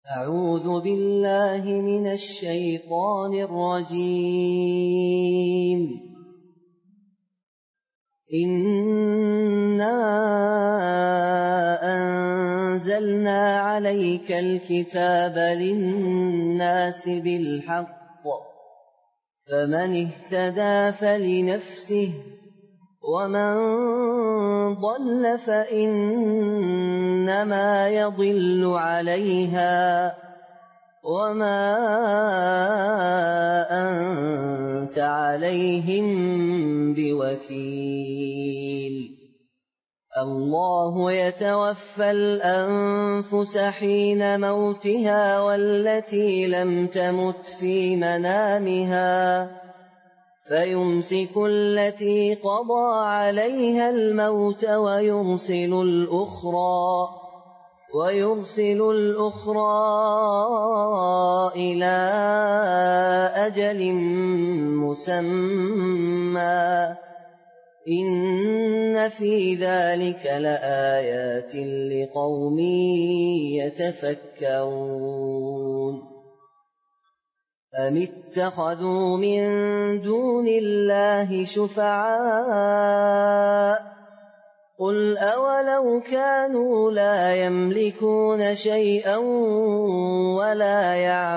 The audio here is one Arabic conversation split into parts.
أعوذ بالله من الشيطان الرجيم. إنا أنزلنا عليك الكتاب للناس بالحق، فمن اهتدى فلنفسه، ومن ضل فإنما يضل عليها، وما أنت عليهم بوكيل. الله يتوفى الأنفس حين موتها والتي لم تمت في منامها، فيمسك التي قضى عليها الموت ويرسل الأخرى إلى أجل مسمى. إن في ذلك لآيات لقوم يتفكرون. أم اتخذوا من دون الله شفعاء، قل أولو كانوا لا يملكون شيئا ولا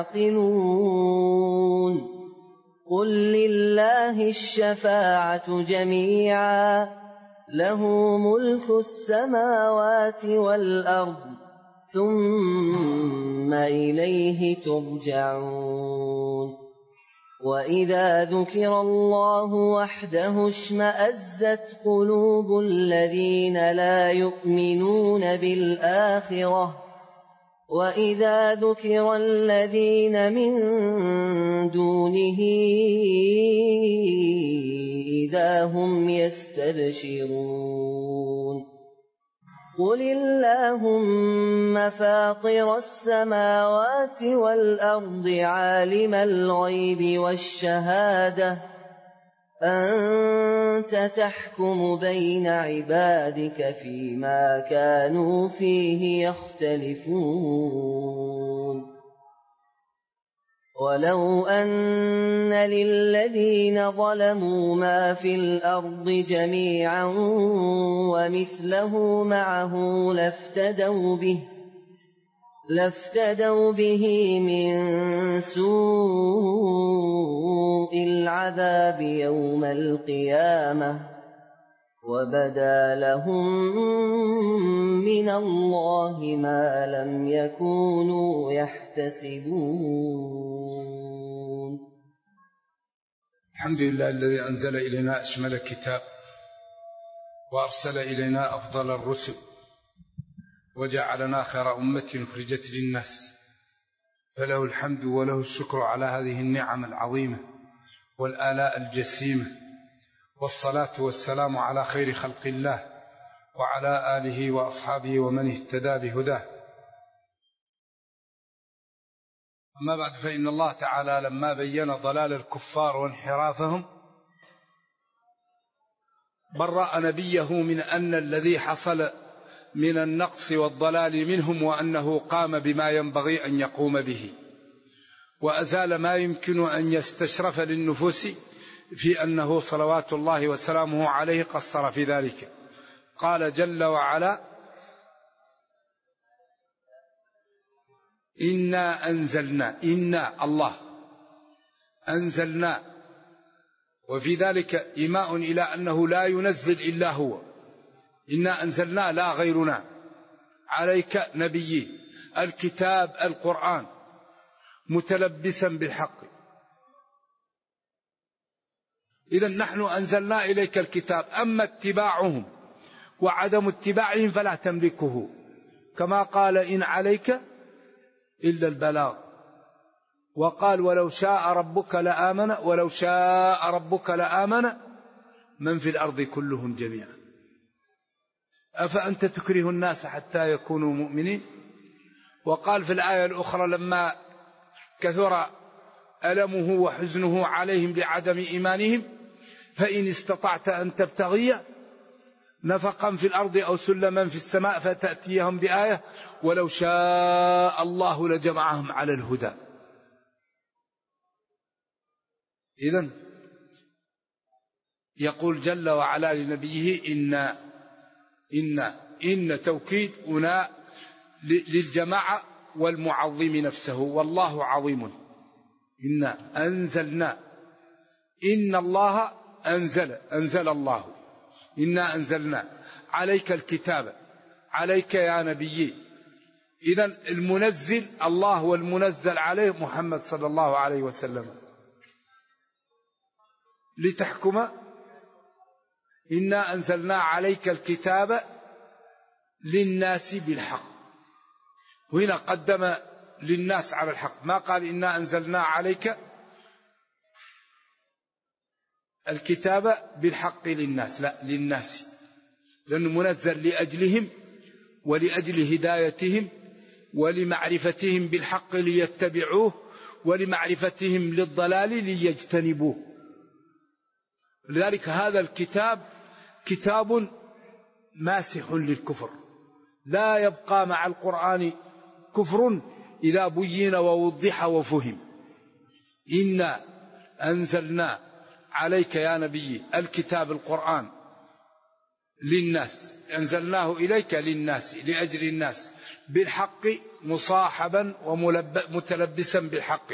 يعقلون. قل لله الشفاعة جميعا، له ملك السماوات والأرض، ثم إليه ترجعون. وإذا ذكر الله وحده اشمأزت قلوب الذين لا يؤمنون بالآخرة، وإذا ذكر الذين من دونه إذا هم يستبشرون. قل اللهم فاطر السماوات والأرض عالم الغيب والشهادة، أنت تحكم بين عبادك فيما كانوا فيه يختلفون. ولو أن للذين ظلموا ما في الأرض جميعا ومثله معه لافتدوا به من سوء العذاب يوم القيامة، وبدا لهم من الله ما لم يكونوا يحتسبون. الحمد لله الذي أنزل إلينا أشمل الكتاب، وأرسل إلينا أفضل الرسل، وجعلنا خير أمة أخرجت للناس، فله الحمد وله الشكر على هذه النعم العظيمة والآلاء الجسيمة، والصلاة والسلام على خير خلق الله وعلى آله وأصحابه ومن اهتدى بهداه. أما بعد، فإن الله تعالى لما بين ضلال الكفار وانحرافهم برأ نبيه من أن الذي حصل من النقص والضلال منهم، وأنه قام بما ينبغي أن يقوم به، وأزال ما يمكن أن يستشرف للنفوس في أنه صلوات الله وسلامه عليه قصر في ذلك. قال جل وعلا: إنا أنزلنا، إنا الله أنزلنا، وفي ذلك إيماء إلى أنه لا ينزل إلا هو. إنا أنزلنا لا غيرنا، عليك نبي الكتاب القرآن متلبسا بالحق. إذن نحن أنزلنا إليك الكتاب، أما اتباعهم وعدم اتباعهم فلا تملكه، كما قال: إن عليك إلا البلاغ. وقال: ولو شاء ربك لآمن من في الأرض كلهم جميعا، أفأنت تكره الناس حتى يكونوا مؤمنين. وقال في الآية الأخرى لما كثر ألمه وحزنه عليهم لعدم إيمانهم: فإن استطعت أن تبتغي نفقا في الأرض أو سلما في السماء فتأتيهم بآية ولو شاء الله لجمعهم على الهدى. إذن يقول جل وعلا لنبيه إن توكيد هنا للجماعة والمعظم نفسه، والله عظيم. إنا أنزلنا، إن الله أنزل الله، إنا أنزلنا عليك الكتاب، عليك يا نبي. إذن المنزل الله والمنزل عليه محمد صلى الله عليه وسلم. لتحكم، إنا أنزلنا عليك الكتاب للناس بالحق. وهنا قدم للناس على الحق، ما قال إنا أنزلنا عليك الكتاب بالحق للناس، لا، للناس، لأنه منزل لأجلهم ولأجل هدايتهم ولمعرفتهم بالحق ليتبعوه ولمعرفتهم للضلال ليجتنبوه. لذلك هذا الكتاب كتاب ماسح للكفر، لا يبقى مع القرآن كفر إذا بين ووضح وفهم. إنا أنزلنا عليك يا نبي الكتاب القرآن للناس، أنزلناه إليك للناس لأجل الناس بالحق مصاحبا ومتلبسا بالحق.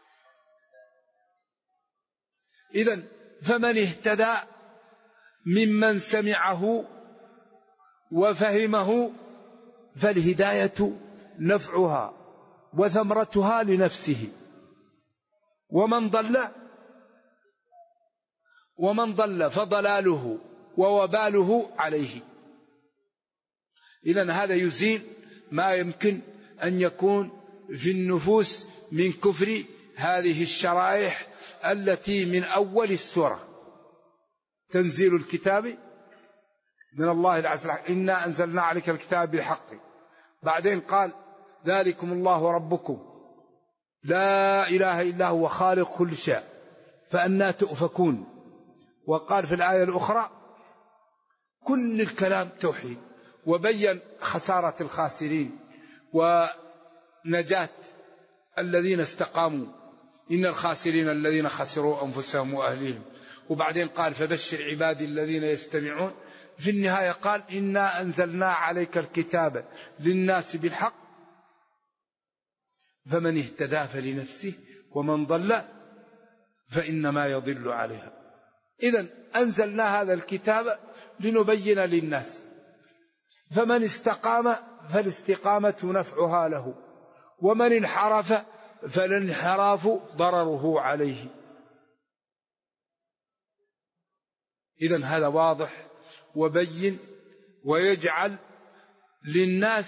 إذن فمن اهتدى ممن سمعه وفهمه فالهداية نفعها وثمرتها لنفسه، ومن ضل فضلاله ووباله عليه. إذن هذا يزيل ما يمكن أن يكون في النفوس من كفر هذه الشرائح التي من أول السورة تنزيل الكتاب من الله العزيز الحكيم، إنا أنزلنا عليك الكتاب بالحق. بعدين قال ذلكم الله ربكم لا إله إلا هو خالق كل شيء فأنى تؤفكون. وقال في الآية الأخرى كل الكلام توحيد، وبين خسارة الخاسرين ونجاة الذين استقاموا، إن الخاسرين الذين خسروا أنفسهم وأهليهم. وبعدين قال فبشر عبادي الذين يستمعون. في النهاية قال إنا أنزلنا عليك الكتاب للناس بالحق فمن اهتدى فلنفسه ومن ضل فإنما يضل عليها. إذن أنزلنا هذا الكتاب لنبين للناس، فمن استقام فالاستقامة نفعها له، ومن انحرف فالانحراف ضرره عليه. إذن هذا واضح وبين، ويجعل للناس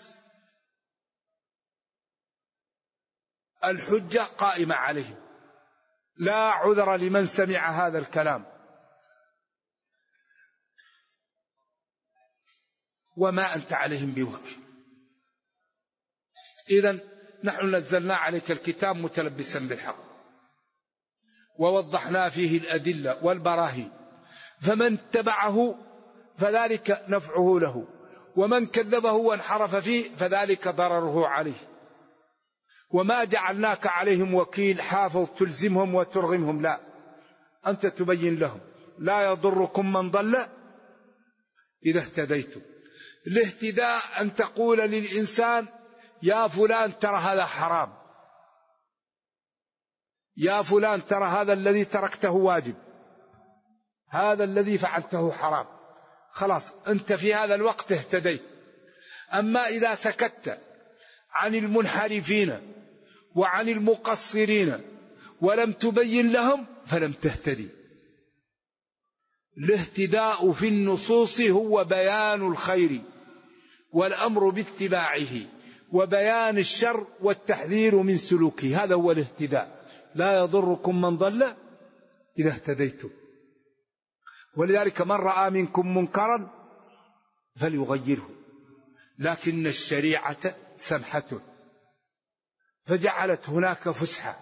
الحجة قائمة عليهم، لا عذر لمن سمع هذا الكلام. وما أنت عليهم بوكيل. إذن نحن نزلنا عليك الكتاب متلبسا بالحق، ووضحنا فيه الأدلة والبراهين، فمن اتبعه فذلك نفعه له، ومن كذبه وانحرف فيه فذلك ضرره عليه. وما جعلناك عليهم وكيل حافظ تلزمهم وترغمهم، لا، أنت تبين لهم لا يضركم من ضل إذا اهتديتم. الاهتداء أن تقول للإنسان يا فلان ترى هذا حرام، يا فلان ترى هذا الذي تركته واجب، هذا الذي فعلته حرام. خلاص أنت في هذا الوقت اهتديت. أما إذا سكت عن المنحرفين وعن المقصرين ولم تبين لهم فلم تهتدي. الاهتداء في النصوص هو بيان الخير والأمر باتباعه، وبيان الشر والتحذير من سلوكه، هذا هو الاهتداء. لا يضركم من ضل إذا اهتديتم. ولذلك من رأى منكم منكرا فليغيره، لكن الشريعة سمحة فجعلت هناك فسحة،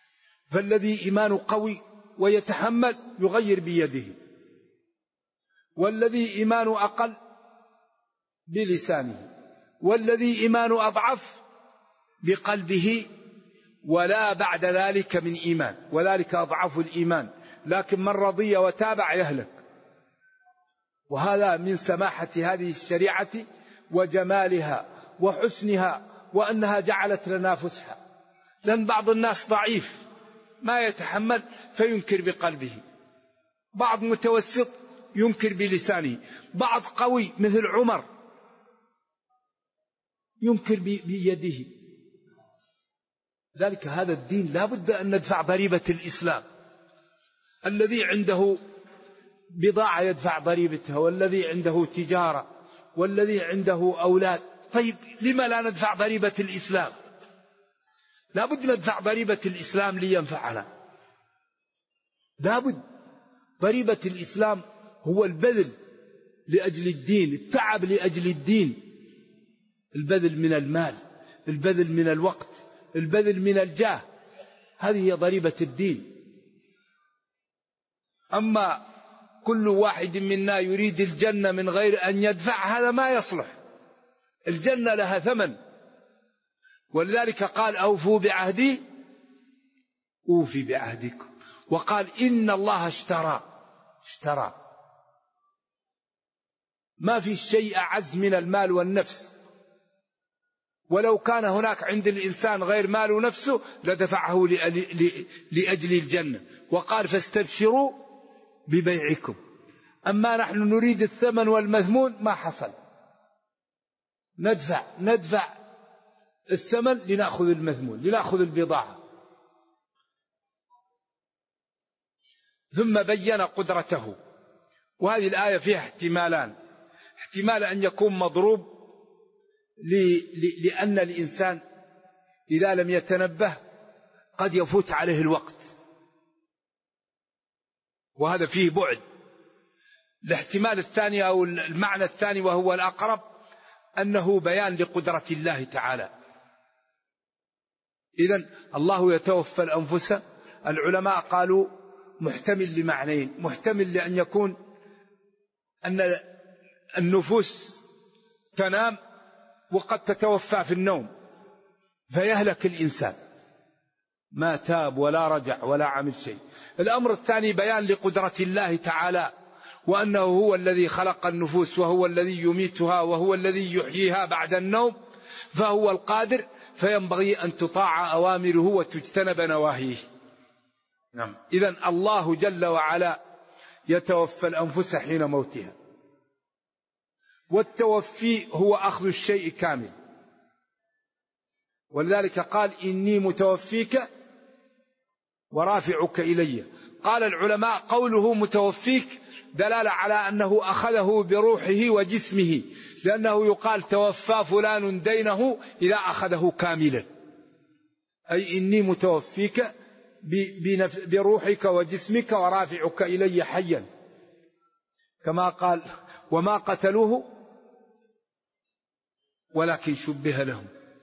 فالذي إيمانه قوي ويتحمل يغير بيده، والذي إيمانه أقل بلسانه، والذي إيمانه أضعف بقلبه، ولا بعد ذلك من إيمان، وذلك أضعف الإيمان. لكن من رضي وتابع يهلك. وهذا من سماحة هذه الشريعة وجمالها وحسنها، وأنها جعلت لنا فسحة. لأن بعض الناس ضعيف ما يتحمل فينكر بقلبه، بعض متوسط ينكر بلسانه، بعض قوي مثل عمر ينكر بيده. ذلك هذا الدين لا بد أن ندفع ضريبة الإسلام. الذي عنده بضاعة يدفع ضريبتها، والذي عنده تجارة، والذي عنده أولاد. طيب لما لا ندفع ضريبة الإسلام؟ لا بد ندفع ضريبة الإسلام لينفعنا. لا بد. ضريبة الإسلام هو البذل لأجل الدين، التعب لأجل الدين، البذل من المال، البذل من الوقت، البذل من الجاه. هذه هي ضريبة الدين. أما كل واحد منا يريد الجنة من غير أن يدفع، هذا ما يصلح. الجنة لها ثمن، ولذلك قال أوفوا بعهدي أوفي بعهدكم. وقال إن الله اشترى. ما في شيء أعز من المال والنفس، ولو كان هناك عند الإنسان غير مال ونفسه لدفعه لأجل الجنة. وقال فاستبشروا ببيعكم. أما نحن نريد الثمن والمذمون ما حصل. ندفع الثمن لنأخذ المذمون، لنأخذ البضاعة. ثم بين قدرته. وهذه الآية فيها احتمالان. احتمال أن يكون مضروب لأن الإنسان إذا لم يتنبه قد يفوت عليه الوقت، وهذا فيه بعد. الاحتمال الثاني أو المعنى الثاني وهو الأقرب أنه بيان لقدرة الله تعالى. إذن الله يتوفى الأنفس. العلماء قالوا محتمل لمعنيين. محتمل لأن يكون أن النفوس تنام وقد تتوفى في النوم فيهلك الإنسان، ما تاب ولا رجع ولا عمل شيء. الأمر الثاني بيان لقدرة الله تعالى، وأنه هو الذي خلق النفوس، وهو الذي يميتها، وهو الذي يحييها بعد النوم، فهو القادر، فينبغي أن تطاع أوامره وتجتنب نواهيه. نعم. إذن الله جل وعلا يتوفى الأنفس حين موتها. والتوفي هو أخذ الشيء كامل، ولذلك قال إني متوفيك ورافعك إلي. قال العلماء قوله متوفيك دلالة على أنه أخذه بروحه وجسمه، لأنه يقال توفى فلان دينه إذا أخذه كاملا، أي إني متوفيك بروحك وجسمك ورافعك إلي حيا، كما قال وما قتلوه ولكن شبه لهم.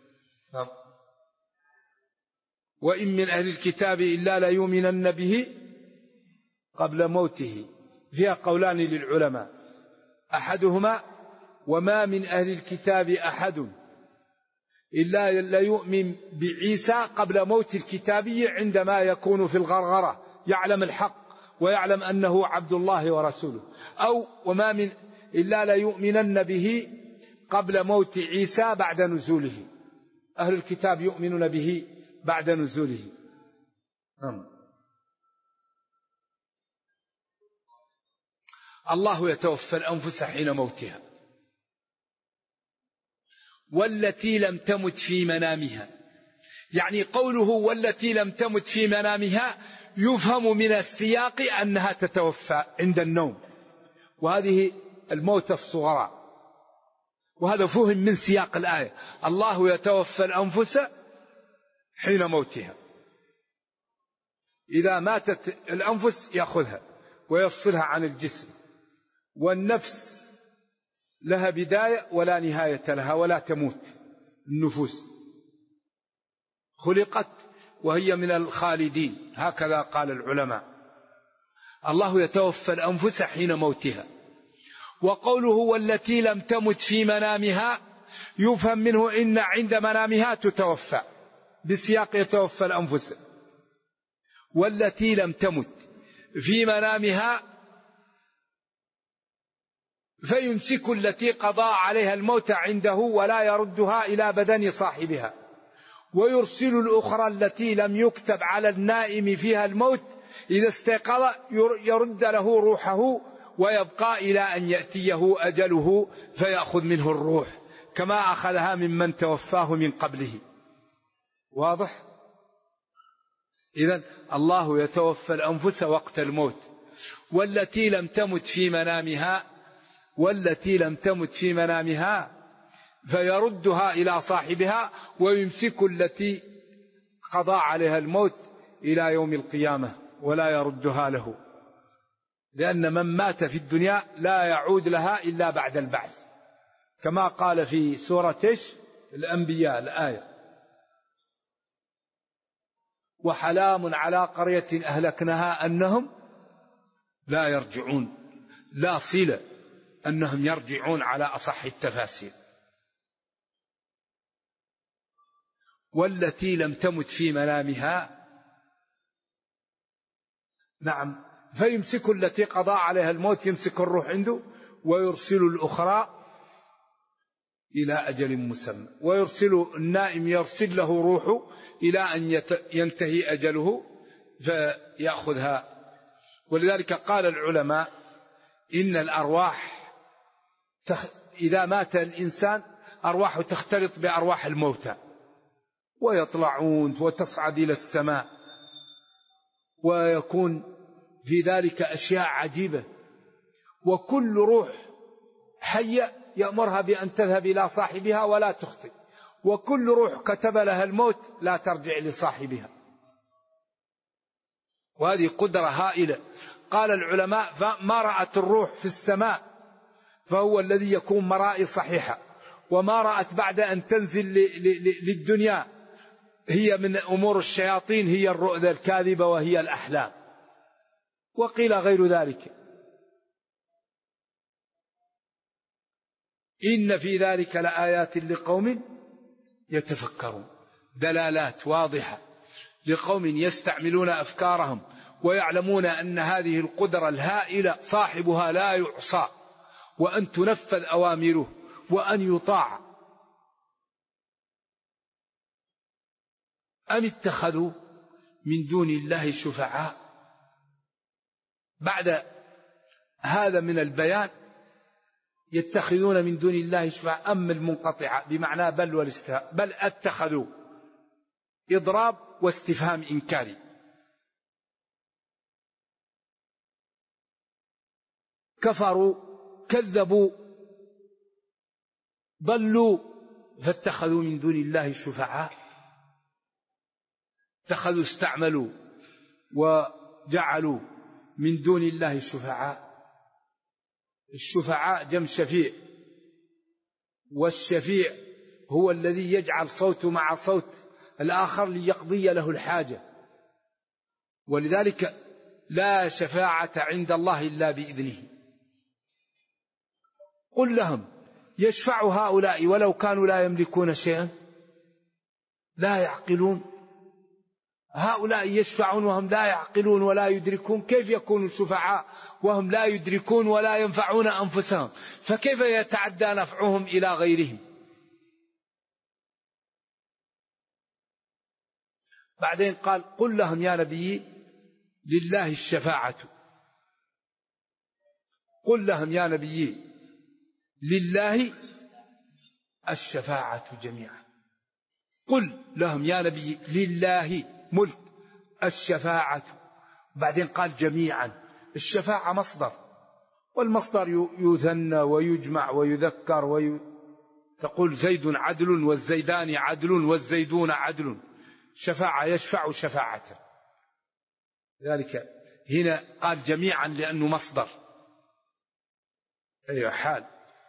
وإن من أهل الكتاب إلا ليؤمنن به قبل موته. فيها قولان للعلماء، أحدهما وما من أهل الكتاب أحد إلا ليؤمن بعيسى قبل موت الكتابي عندما يكون في الغرغرة يعلم الحق ويعلم أنه عبد الله ورسوله. أو وما من إلا ليؤمنن به قبل موت عيسى بعد نزوله. أهل الكتاب يؤمنون به بعد نزوله. الله يتوفى الأنفس حين موتها والتي لم تمت في منامها. يعني قوله والتي لم تمت في منامها يفهم من السياق أنها تتوفى عند النوم، وهذه الموت الصغرى، وهذا فهم من سياق الآية. الله يتوفى الأنفس حين موتها. إذا ماتت الأنفس يأخذها ويفصلها عن الجسم، والنفس لها بداية ولا نهاية لها ولا تموت. النفوس خلقت وهي من الخالدين، هكذا قال العلماء. الله يتوفى الأنفس حين موتها وقوله والتي لم تمت في منامها يفهم منه إن عند منامها تتوفى بسياق يتوفى الأنفس. والتي لم تمت في منامها فيمسك التي قضى عليها الموت عنده ولا يردها إلى بدن صاحبها، ويرسل الأخرى التي لم يكتب على النائم فيها الموت إذا استيقظ يرد له روحه ويبقى إلى أن يأتيه أجله فيأخذ منه الروح كما أخذها ممن توفاه من قبله. واضح؟ إذن الله يتوفى الأنفس وقت الموت. والتي لم تمت في منامها، والتي لم تمت في منامها فيردها إلى صاحبها ويمسك التي قضى عليها الموت إلى يوم القيامة ولا يردها له، لأن من مات في الدنيا لا يعود لها إلا بعد البعث، كما قال في سورة الأنبياء الآية: وحلام على قرية أهلكناها أنهم لا يرجعون، لا صلة أنهم يرجعون على أصح التفاسير. والتي لم تمت في منامها، نعم، فيمسك التي قضى عليها الموت، يمسك الروح عنده ويرسل الأخرى إلى أجل مسمى، ويرسل النائم يرسل له روحه إلى أن ينتهي أجله فيأخذها. ولذلك قال العلماء إن الأرواح إذا مات الإنسان أرواحه تختلط بأرواح الموتى ويطلعون وتصعد إلى السماء، ويكون في ذلك أشياء عجيبة، وكل روح حية يأمرها بأن تذهب إلى صاحبها ولا تخطئ، وكل روح كتب لها الموت لا ترجع لصاحبها. وهذه قدرة هائلة. قال العلماء ما رأت الروح في السماء فهو الذي يكون مرائي صحيحة، وما رأت بعد أن تنزل للدنيا هي من أمور الشياطين، هي الرؤيا الكاذبة وهي الأحلام، وقيل غير ذلك. إن في ذلك لآيات لقوم يتفكرون، دلالات واضحة لقوم يستعملون أفكارهم ويعلمون أن هذه القدرة الهائلة صاحبها لا يعصى، وأن تنفذ أوامره وأن يطاع. أم اتخذوا من دون الله شفعاء. بعد هذا من البيان يتخذون من دون الله شفعاء، أم المنقطعة بمعنى بل والاستفهام، بل اتخذوا إضراب واستفهام إنكاري. كفروا، كذبوا، ضلوا، فاتخذوا من دون الله شفعاء. اتخذوا، استعملوا وجعلوا من دون الله شفعاء. الشفعاء جمع شفيع، والشفيع هو الذي يجعل صوته مع صوت الآخر ليقضي له الحاجة. ولذلك لا شفاعة عند الله إلا بإذنه. قل لهم يشفع هؤلاء ولو كانوا لا يملكون شيئا، لا يعقلون. هؤلاء يشفعون وهم لا يعقلون ولا يدركون، كيف يكونوا شفعاء وهم لا يدركون ولا ينفعون أنفسهم؟ فكيف يتعدى نفعهم إلى غيرهم؟ بعدين قال قل لهم يا نبي لله الشفاعة. قل لهم يا نبي لله الشفاعة جميعا. قل لهم يا نبي لله ملك الشفاعة. بعدين قال جميعا. الشفاعة مصدر، والمصدر يثنى ويجمع ويذكر تقول زيد عدل والزيدان عدل والزيدون عدل. شفاعة يشفع شفاعة. ذلك هنا قال جميعا لأنه مصدر. أي حال.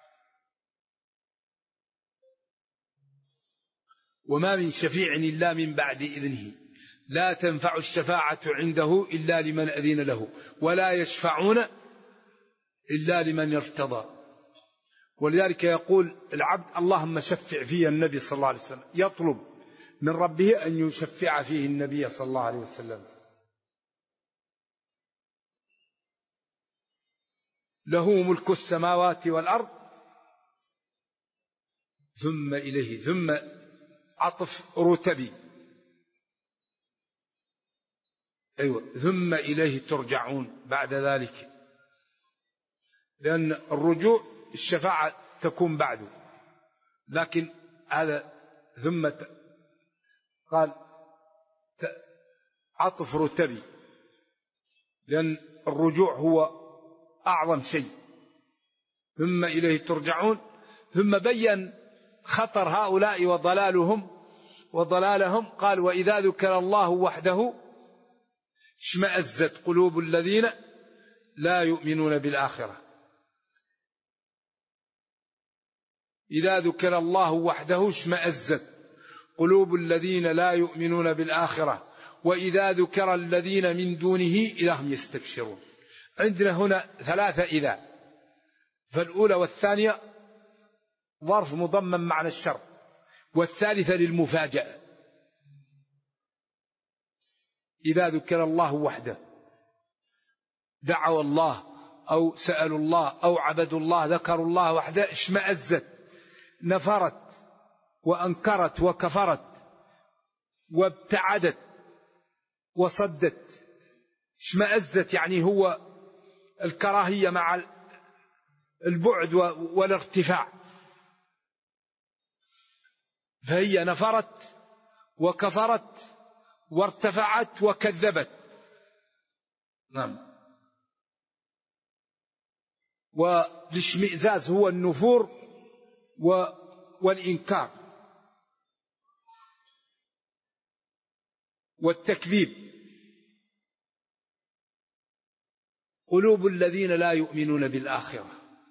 وما من شفيع إلا من بعد إذنه لا تنفع الشفاعة عنده إلا لمن أذن له ولا يشفعون إلا لمن ارتضى. ولذلك يقول العبد اللهم شفع في النبي صلى الله عليه وسلم، يطلب من ربه أن يشفع فيه النبي صلى الله عليه وسلم. له ملك السماوات والأرض ثم إليه، ثم عطف رتبي، أيوة، ثم إليه ترجعون بعد ذلك، لأن الرجوع الشفاعة تكون بعده، لكن هذا ثم قال عطف رتبي، لأن الرجوع هو أعظم شيء. ثم إليه ترجعون، ثم بين خطر هؤلاء وضلالهم، قال وإذا ذكر الله وحده اشمأزت قلوب الذين لا يؤمنون بالآخرة. إذا ذكر الله وحده اشمأزت قلوب الذين لا يؤمنون بالآخرة وإذا ذكر الذين من دونه إذا هم يستبشرون. عندنا هنا ثلاثة إذا، فالأولى والثانية ظرف مضمن معنى الشر، والثالثة للمفاجأة. إذا ذكر الله وحده، دعوا الله أو سألوا الله أو عبدوا الله، ذكروا الله وحده، اشمأزت، نفرت وأنكرت وكفرت وابتعدت وصدت. اشمأزت يعني هو الكراهية مع البعد والارتفاع، فهي نفرت وكفرت وارتفعت وكذبت. نعم. والاشمئزاز هو النفور والإنكار والتكذيب. قلوب الذين لا يؤمنون بالآخرة.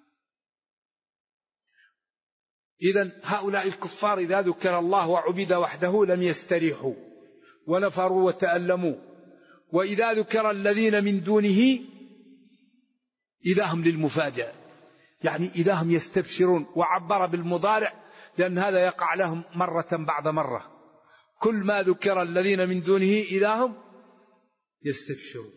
إذن هؤلاء الكفار إذا ذكر الله وعبد وحده لم يستريحوا ونفروا وتألموا، وإذا ذكر الذين من دونه إذا هم للمفاجأة، يعني إذا هم يستبشرون، وعبر بالمضارع لأن هذا يقع لهم مرة بعد مرة. كل ما ذكر الذين من دونه إذا هم يستبشرون.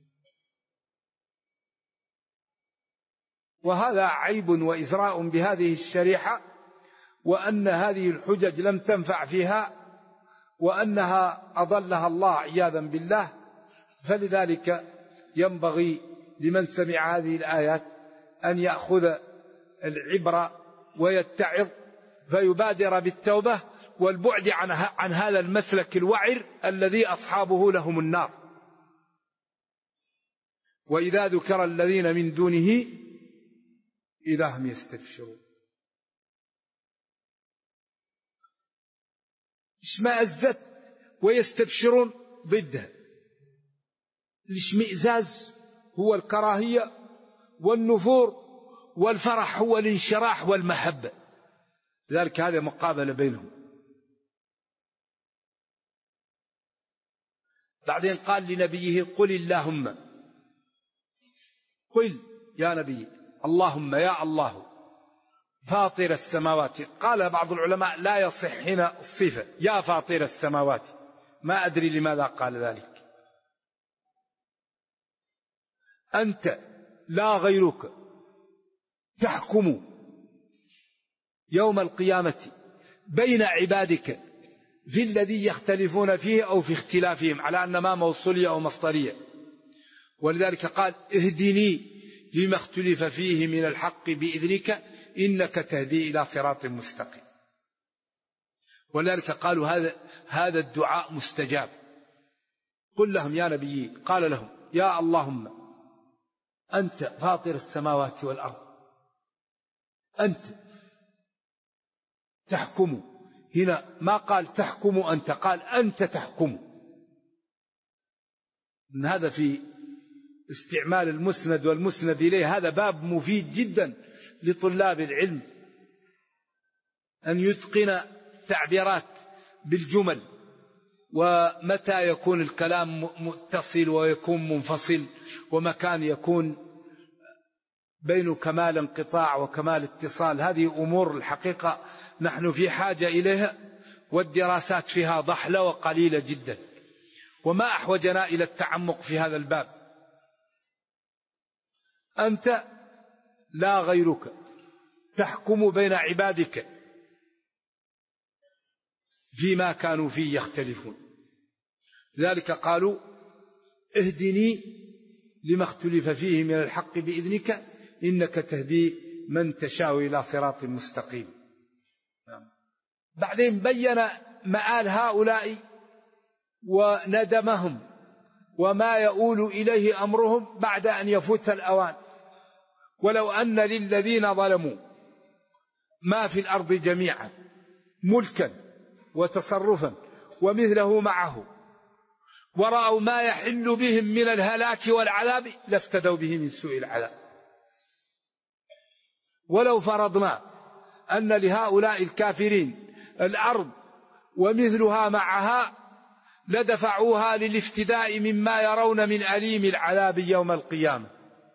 وهذا عيب وإزراء بهذه الشريحة، وأن هذه الحجج لم تنفع فيها، وأنها أضلها الله عياذا بالله. فلذلك ينبغي لمن سمع هذه الآيات أن يأخذ العبرة ويتعظ فيبادر بالتوبة والبعد عن هذا المسلك الوعر الذي أصحابه لهم النار. وإذا ذكر الذين من دونه إذا هم يستبشرون. اشمأزت ويستبشرون ضدها. الاشمئزاز هو الكراهية، والنفور، والفرح هو الانشراح والمحبة، لذلك هذا مقابلة بينهم. بعدين قال لنبيه قل اللهم، قل يا نبي اللهم يا الله فاطر السماوات. قال بعض العلماء لا يصح هنا الصفة يا فاطر السماوات، ما أدري لماذا قال ذلك. أنت لا غيرك تحكم يوم القيامة بين عبادك في الذي يختلفون فيه أو في اختلافهم، على أن ما موصولية أو مصدرية. ولذلك قال اهدني لما اختلف فيه من الحق بإذنك إنك تهدي إلى صراط مستقيم. ولذلك قالوا هذا الدعاء مستجاب. قل لهم يا نبي، قال لهم يا اللهم أنت فاطر السماوات والأرض، أنت تحكم. هنا ما قال تحكم أنت، قال أنت تحكم. من هذا في استعمال المسند والمسند إليه، هذا باب مفيد جدا لطلاب العلم، أن يتقن تعبيرات بالجمل، ومتى يكون الكلام متصل ويكون منفصل، ومكان يكون بين كمال انقطاع وكمال اتصال. هذه أمور الحقيقة نحن في حاجة إليها، والدراسات فيها ضحلة وقليلة جدا، وما أحوجنا إلى التعمق في هذا الباب. أنت لا غيرك تحكم بين عبادك فيما كانوا فيه يختلفون. لذلك قالوا اهدني لما اختلف فيه من الحق بإذنك إنك تهدي من تشاء إلى صراط مستقيم. بعدين بين مآل هؤلاء وندمهم وما يؤول إليه أمرهم بعد أن يفوت الأوان. ولو أن للذين ظلموا ما في الأرض جميعا ملكا وتصرفا ومثله معه ورأوا ما يحل بهم من الهلاك والعذاب لافتدوا به من سوء العذاب. ولو فرضنا أن لهؤلاء الكافرين الأرض ومثلها معها لدفعوها للافتداء مما يرون من أليم العذاب يوم القيامة.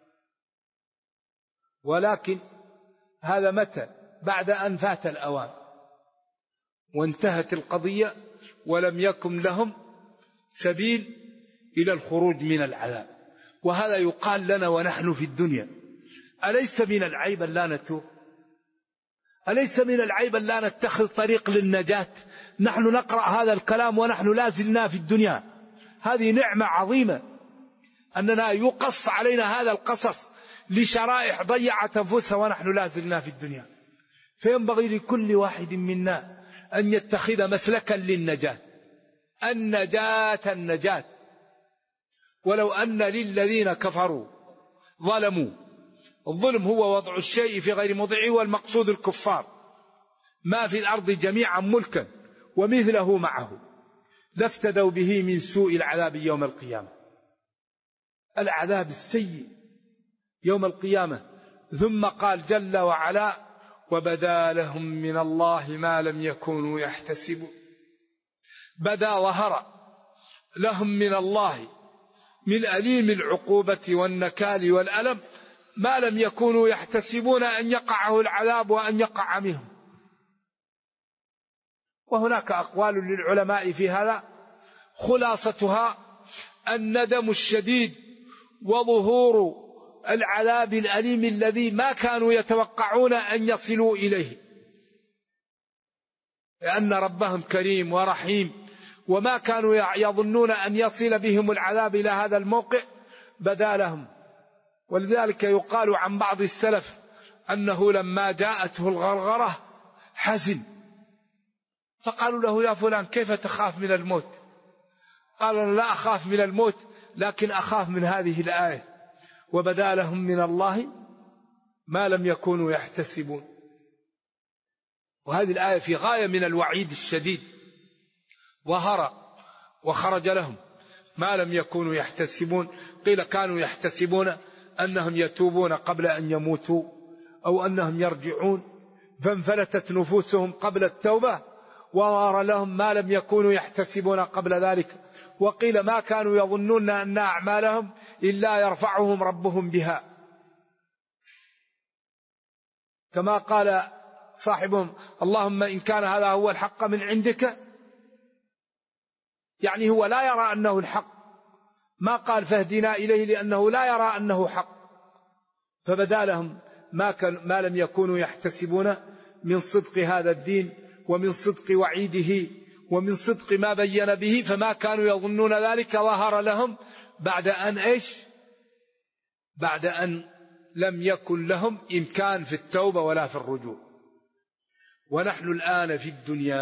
ولكن هذا متى؟ بعد أن فات الأوان وانتهت القضية ولم يكن لهم سبيل إلى الخروج من العذاب. وهذا يقال لنا ونحن في الدنيا: أليس من العيب لا نتوب؟ أليس من العيب لا نتخذ طريق للنجاة؟ نحن نقرأ هذا الكلام ونحن لا زلنا في الدنيا. هذه نعمة عظيمة أننا يقص علينا هذا القصص لشرائح ضيعت أنفسها ونحن لا زلنا في الدنيا. فينبغي لكل واحد منا أن يتخذ مسلكا للنجاة، النجاة. ولو أن للذين كفروا ظلموا، الظلم هو وضع الشيء في غير موضعه، والمقصود الكفار، ما في الأرض جميعا ملكا ومثله معه لافتدوا به من سوء العذاب يوم القيامة، العذاب السيء يوم القيامة. ثم قال جل وعلا: وبدا لهم من الله ما لم يكونوا يحتسبون. بدا ظهر لهم من الله من أليم العقوبة والنكال والألم ما لم يكونوا يحتسبون أن يقعه العذاب وأن يقع منهم. وهناك أقوال للعلماء في هذا، خلاصتها الندم الشديد وظهور العذاب الأليم الذي ما كانوا يتوقعون أن يصلوا إليه، لأن ربهم كريم ورحيم، وما كانوا يظنون أن يصل بهم العذاب إلى هذا الموقع بدا لهم. ولذلك يقال عن بعض السلف أنه لما جاءته الغرغرة حزن، فقالوا له: يا فلان كيف تخاف من الموت؟ قال: أنا لا أخاف من الموت، لكن أخاف من هذه الآية: وبدا لهم من الله ما لم يكونوا يحتسبون. وهذه الآية في غاية من الوعيد الشديد. ظهر وخرج لهم ما لم يكونوا يحتسبون. قيل كانوا يحتسبون أنهم يتوبون قبل أن يموتوا أو أنهم يرجعون، فانفلتت نفوسهم قبل التوبة، وظهر لهم ما لم يكونوا يحتسبون قبل ذلك. وقيل ما كانوا يظنون أن أعمالهم إلا يرفعهم ربهم بها، كما قال صاحبهم: اللهم إن كان هذا هو الحق من عندك. يعني هو لا يرى أنه الحق، ما قال فاهدنا إليه لأنه لا يرى أنه حق. فبدا لهم ما لم يكونوا يحتسبون من صدق هذا الدين ومن صدق وعيده ومن صدق ما بين به، فما كانوا يظنون ذلك ظهر لهم بعد أن بعد أن لم يكن لهم إمكان في التوبة ولا في الرجوع. ونحن الآن في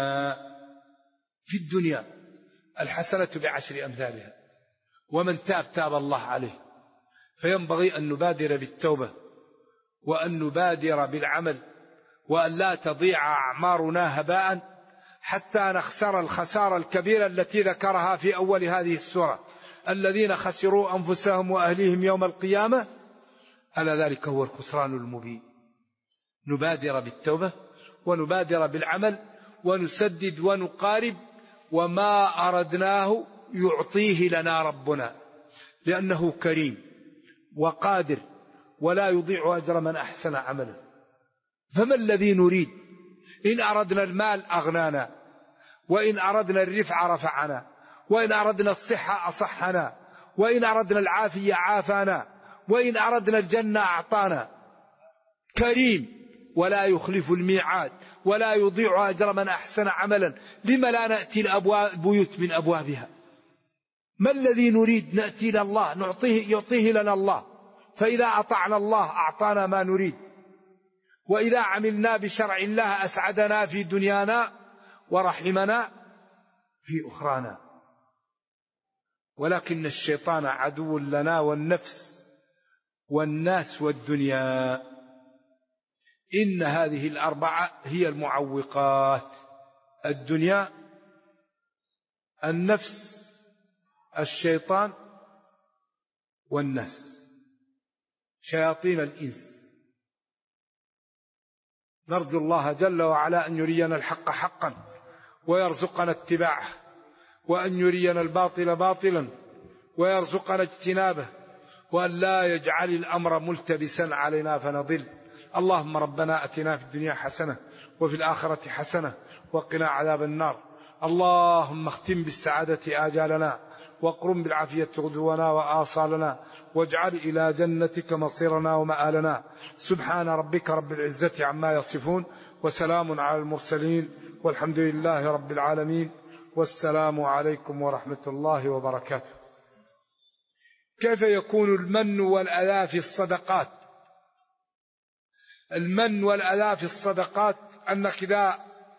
الدنيا الحسنة بعشر أمثالها، ومن تاب الله عليه. فينبغي أن نبادر بالتوبة وأن نبادر بالعمل، وأن لا تضيع أعمارنا هباء حتى نخسر الخسارة الكبيرة التي ذكرها في أول هذه السورة: الذين خسروا أنفسهم وأهليهم يوم القيامة، ألا ذلك هو الخسران المبين. نبادر بالتوبة ونبادر بالعمل ونسدد ونقارب، وما أردناه يعطيه لنا ربنا، لأنه كريم وقادر ولا يضيع أجر من أحسن عملا. فما الذي نريد؟ إن أردنا المال أغنانا، وإن أردنا الرفع رفعنا، وإن أردنا الصحة أصحنا، وإن أردنا العافية عافانا، وإن أردنا الجنة أعطانا. كريم ولا يخلف الميعاد ولا يضيع أجر من أحسن عملا. لما لا نأتي البيوت من أبوابها؟ ما الذي نريد؟ نأتي إلى الله يعطيه لنا الله، فإذا أطعنا الله أعطانا ما نريد، وإذا عملنا بشرع الله أسعدنا في دنيانا ورحمنا في أخرانا. ولكن الشيطان عدو لنا، والنفس والناس والدنيا. إن هذه الأربعة هي المعوقات: الدنيا، النفس، الشيطان، والناس، شياطين الإنس. نرجو الله جل وعلا أن يرينا الحق حقا ويرزقنا اتباعه، وأن يرينا الباطل باطلا ويرزقنا اجتنابه، وأن لا يجعل الأمر ملتبسا علينا فنضل. اللهم ربنا أتنا في الدنيا حسنة وفي الآخرة حسنة وقنا عذاب النار. اللهم اختم بالسعادة آجالنا، واقرم بالعافية غدونا وآصالنا، واجعل إلى جنتك مصيرنا ومآلنا. سبحان ربك رب العزة عما يصفون، وسلام على المرسلين، والحمد لله رب العالمين، والسلام عليكم ورحمة الله وبركاته. كيف يكون المن والأذى في الصدقات؟ المن والأذى في الصدقات أنك إذا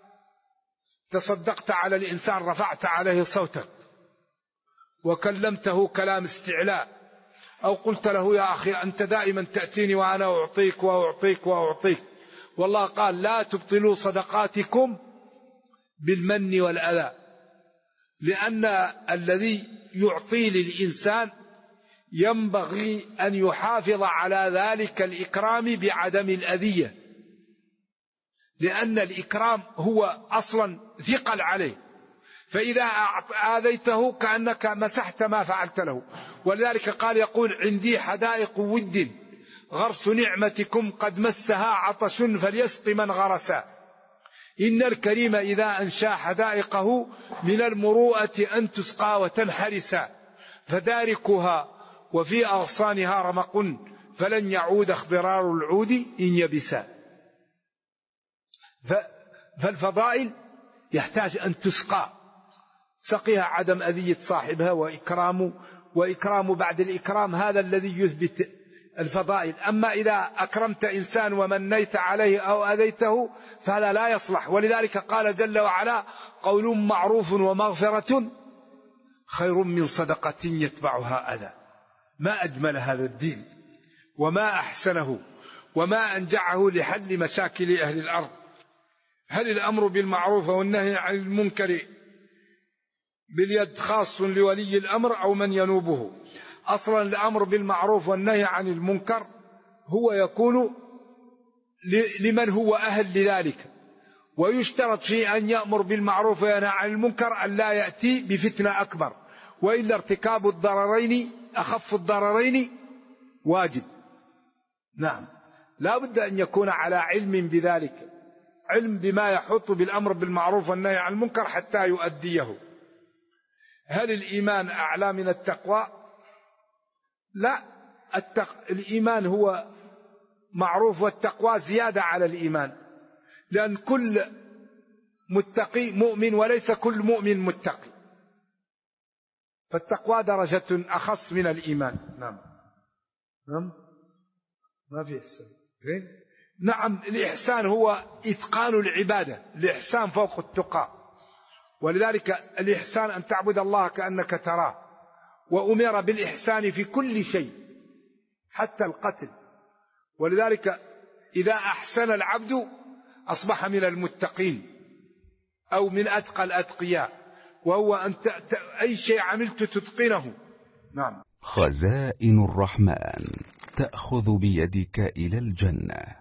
تصدقت على الإنسان رفعت عليه صوتك وكلمته كلام استعلاء، أو قلت له يا أخي أنت دائما تأتيني وأنا أعطيك وأعطيك وأعطيك. والله قال لا تبطلوا صدقاتكم بالمن والأذى، لأن الذي يعطي للإنسان ينبغي أن يحافظ على ذلك الإكرام بعدم الأذية، لأن الإكرام هو أصلا ثقل عليه، فإذا آذيته كأنك مسحت ما فعلت له. ولذلك قال يقول عندي حدائق ود غرس نعمتكم قد مسها عطش فليسق من غرسا. إن الكريم إذا أنشى حدائقه من المروءة أن تسقى وتنحرسا، فداركها وفي أغصانها رمق فلن يعود اخضرار العود إن يبسا. فالفضائل يحتاج أن تسقى، سقيها عدم أذية صاحبها وإكرام بعد الإكرام، هذا الذي يثبت الفضائل. أما إذا أكرمت إنسان ومنيت عليه أو أذيته فهذا لا يصلح. ولذلك قال جل وعلا قول معروف ومغفرة خير من صدقة يتبعها أذى. ما أجمل هذا الدين وما أحسنه وما أنجعه لحل مشاكل أهل الأرض. هل الأمر بالمعروف والنهي عن المنكر باليد خاص لولي الأمر أو من ينوبه؟ أصلا الأمر بالمعروف والنهي عن المنكر هو يكون لمن هو أهل لذلك، ويشترط في أن يأمر بالمعروف وينهى عن المنكر أن لا يأتي بفتنة أكبر، وإلا ارتكاب الضررين أخف الضررين واجب. نعم، لا بد أن يكون على علم بذلك، علم بما يحط بالأمر بالمعروف والنهي عن المنكر حتى يؤديه. هل الإيمان أعلى من التقوى؟ لا، الإيمان هو معروف والتقوى زيادة على الإيمان، لأن كل متقي مؤمن وليس كل مؤمن متقي، فالتقوى درجة أخص من الإيمان. نعم ما في إحسان. نعم، الإحسان هو إتقان العبادة، الإحسان فوق التقى. ولذلك الإحسان أن تعبد الله كأنك تراه، وأمر بالإحسان في كل شيء حتى القتل. ولذلك إذا أحسن العبد أصبح من المتقين أو من أتقى الأتقياء، وهو أن أي شيء عملت تتقنه. نعم. خزائن الرحمن تأخذ بيدك إلى الجنة.